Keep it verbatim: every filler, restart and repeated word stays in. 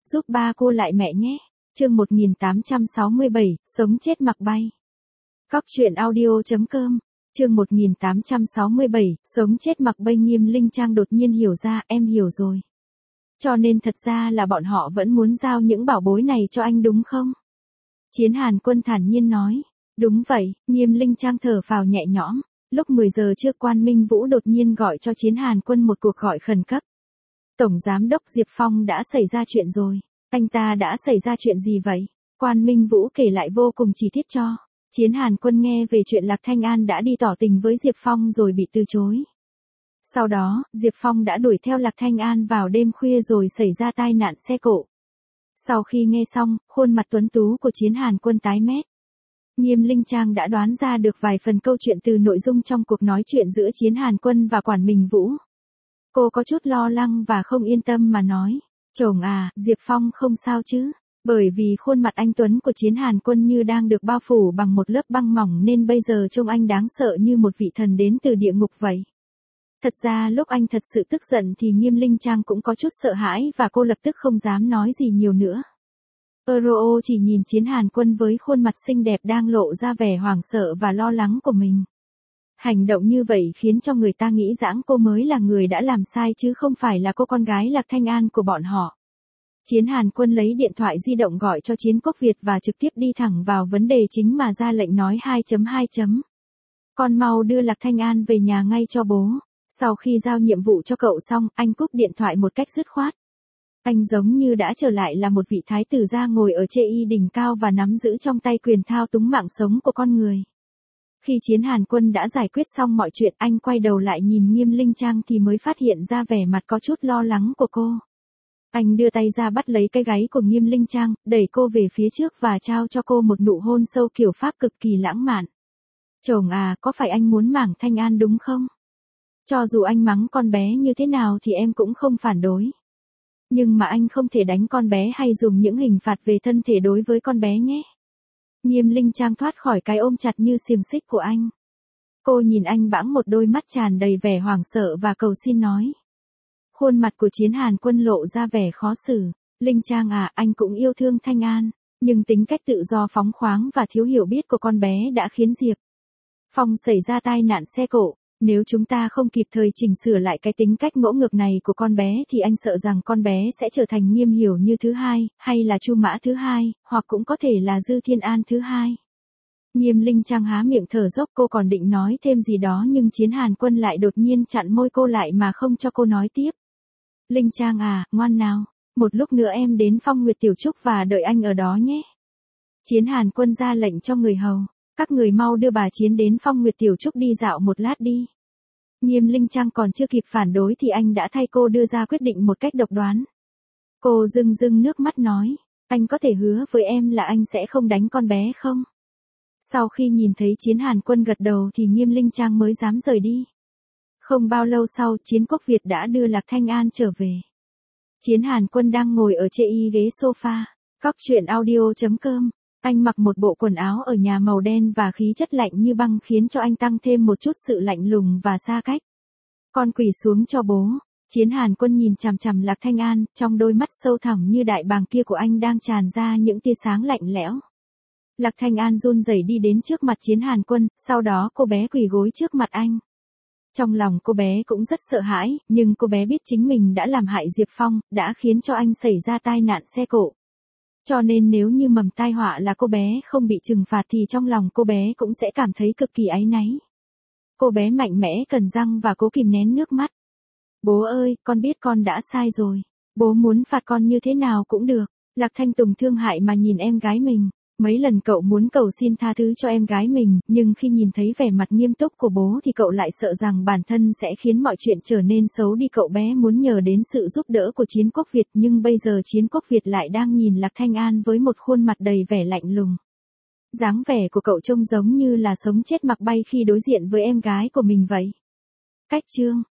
giúp ba cô lại mẹ nhé. Chương một nghìn tám trăm sáu mươi bảy, sống chết mặc bay. Cóc truyện audio chấm com. Chương một nghìn tám trăm sáu mươi bảy, sống chết mặc bay. Nghiêm Linh Trang đột nhiên hiểu ra, em hiểu rồi. Cho nên thật ra là bọn họ vẫn muốn giao những bảo bối này cho anh đúng không? Chiến Hàn Quân thản nhiên nói. Đúng vậy. Nghiêm Linh Trang thở phào nhẹ nhõm. Lúc mười giờ trước Quan Minh Vũ đột nhiên gọi cho Chiến Hàn Quân một cuộc gọi khẩn cấp. Tổng Giám đốc Diệp Phong đã xảy ra chuyện rồi. Anh ta đã xảy ra chuyện gì vậy? Quan Minh Vũ kể lại vô cùng chi tiết cho. Chiến Hàn Quân nghe về chuyện Lạc Thanh An đã đi tỏ tình với Diệp Phong rồi bị từ chối. Sau đó, Diệp Phong đã đuổi theo Lạc Thanh An vào đêm khuya rồi xảy ra tai nạn xe cộ. Sau khi nghe xong, khuôn mặt tuấn tú của Chiến Hàn Quân tái mét. Nghiêm Linh Trang đã đoán ra được vài phần câu chuyện từ nội dung trong cuộc nói chuyện giữa Chiến Hàn Quân và Quản Minh Vũ. Cô có chút lo lắng và không yên tâm mà nói. Chồng à, Diệp Phong không sao chứ? Bởi vì khuôn mặt anh tuấn của Chiến Hàn Quân như đang được bao phủ bằng một lớp băng mỏng nên bây giờ trông anh đáng sợ như một vị thần đến từ địa ngục vậy. Thật ra lúc anh thật sự tức giận thì Nghiêm Linh Trang cũng có chút sợ hãi và cô lập tức không dám nói gì nhiều nữa. Euro chỉ nhìn Chiến Hàn Quân với khuôn mặt xinh đẹp đang lộ ra vẻ hoảng sợ và lo lắng của mình. Hành động như vậy khiến cho người ta nghĩ rằng cô mới là người đã làm sai chứ không phải là cô con gái Lạc Thanh An của bọn họ. Chiến Hàn Quân lấy điện thoại di động gọi cho Chiến Quốc Việt và trực tiếp đi thẳng vào vấn đề chính mà ra lệnh nói hai chấm hai. Con mau đưa Lạc Thanh An về nhà ngay cho bố. Sau khi giao nhiệm vụ cho cậu xong, anh cúp điện thoại một cách dứt khoát. Anh giống như đã trở lại là một vị thái tử gia ngồi ở chê y đỉnh cao và nắm giữ trong tay quyền thao túng mạng sống của con người. Khi Chiến Hàn Quân đã giải quyết xong mọi chuyện, anh quay đầu lại nhìn Nghiêm Linh Trang thì mới phát hiện ra vẻ mặt có chút lo lắng của cô. Anh đưa tay ra bắt lấy cái gáy của Nghiêm Linh Trang, đẩy cô về phía trước và trao cho cô một nụ hôn sâu kiểu Pháp cực kỳ lãng mạn. Chồng à, có phải anh muốn mảng Thanh An đúng không? Cho dù anh mắng con bé như thế nào thì em cũng không phản đối. Nhưng mà anh không thể đánh con bé hay dùng những hình phạt về thân thể đối với con bé nhé. Nghiêm Linh Trang thoát khỏi cái ôm chặt như xiềng xích của anh. Cô nhìn anh bẵng một đôi mắt tràn đầy vẻ hoảng sợ và cầu xin nói. Khuôn mặt của Chiến Hàn Quân lộ ra vẻ khó xử. Linh Trang à, anh cũng yêu thương Thanh An, nhưng tính cách tự do phóng khoáng và thiếu hiểu biết của con bé đã khiến Diệp Phong xảy ra tai nạn xe cộ. Nếu chúng ta không kịp thời chỉnh sửa lại cái tính cách ngỗ ngược này của con bé thì anh sợ rằng con bé sẽ trở thành Nghiêm Hiểu Như thứ hai, hay là Chu Mã thứ hai, hoặc cũng có thể là Dư Thiên An thứ hai. Nghiêm Linh Trang há miệng thở dốc, cô còn định nói thêm gì đó nhưng Chiến Hàn Quân lại đột nhiên chặn môi cô lại mà không cho cô nói tiếp. Linh Trang à, ngoan nào, một lúc nữa em đến Phong Nguyệt Tiểu Trúc và đợi anh ở đó nhé. Chiến Hàn Quân ra lệnh cho người hầu. Các người mau đưa bà Chiến đến Phong Nguyệt Tiểu Trúc đi dạo một lát đi. Nghiêm Linh Trang còn chưa kịp phản đối thì anh đã thay cô đưa ra quyết định một cách độc đoán. Cô rưng rưng nước mắt nói, anh có thể hứa với em là anh sẽ không đánh con bé không? Sau khi nhìn thấy Chiến Hàn Quân gật đầu thì Nghiêm Linh Trang mới dám rời đi. Không bao lâu sau, Chiến Quốc Việt đã đưa Lạc Thanh An trở về. Chiến Hàn Quân đang ngồi ở chê y ghế sofa. Cóc truyện audio chấm com. Anh mặc một bộ quần áo ở nhà màu đen và khí chất lạnh như băng khiến cho anh tăng thêm một chút sự lạnh lùng và xa cách. Con quỳ xuống cho bố. Chiến Hàn Quân nhìn chằm chằm Lạc Thanh An, trong đôi mắt sâu thẳm như đại bàng kia của anh đang tràn ra những tia sáng lạnh lẽo. Lạc Thanh An run rẩy đi đến trước mặt Chiến Hàn Quân, sau đó cô bé quỳ gối trước mặt anh. Trong lòng cô bé cũng rất sợ hãi, nhưng cô bé biết chính mình đã làm hại Diệp Phong, đã khiến cho anh xảy ra tai nạn xe cộ. Cho nên nếu như mầm tai họa là cô bé không bị trừng phạt thì trong lòng cô bé cũng sẽ cảm thấy cực kỳ áy náy. Cô bé mạnh mẽ cắn răng và cố kìm nén nước mắt. Bố ơi, con biết con đã sai rồi. Bố muốn phạt con như thế nào cũng được. Lạc Thanh Tùng thương hại mà nhìn em gái mình. Mấy lần cậu muốn cầu xin tha thứ cho em gái mình, nhưng khi nhìn thấy vẻ mặt nghiêm túc của bố thì cậu lại sợ rằng bản thân sẽ khiến mọi chuyện trở nên xấu đi. Cậu bé muốn nhờ đến sự giúp đỡ của Chiến Quốc Việt, nhưng bây giờ Chiến Quốc Việt lại đang nhìn Lạc Thanh An với một khuôn mặt đầy vẻ lạnh lùng. Dáng vẻ của cậu trông giống như là sống chết mặc bay khi đối diện với em gái của mình vậy. Cách chương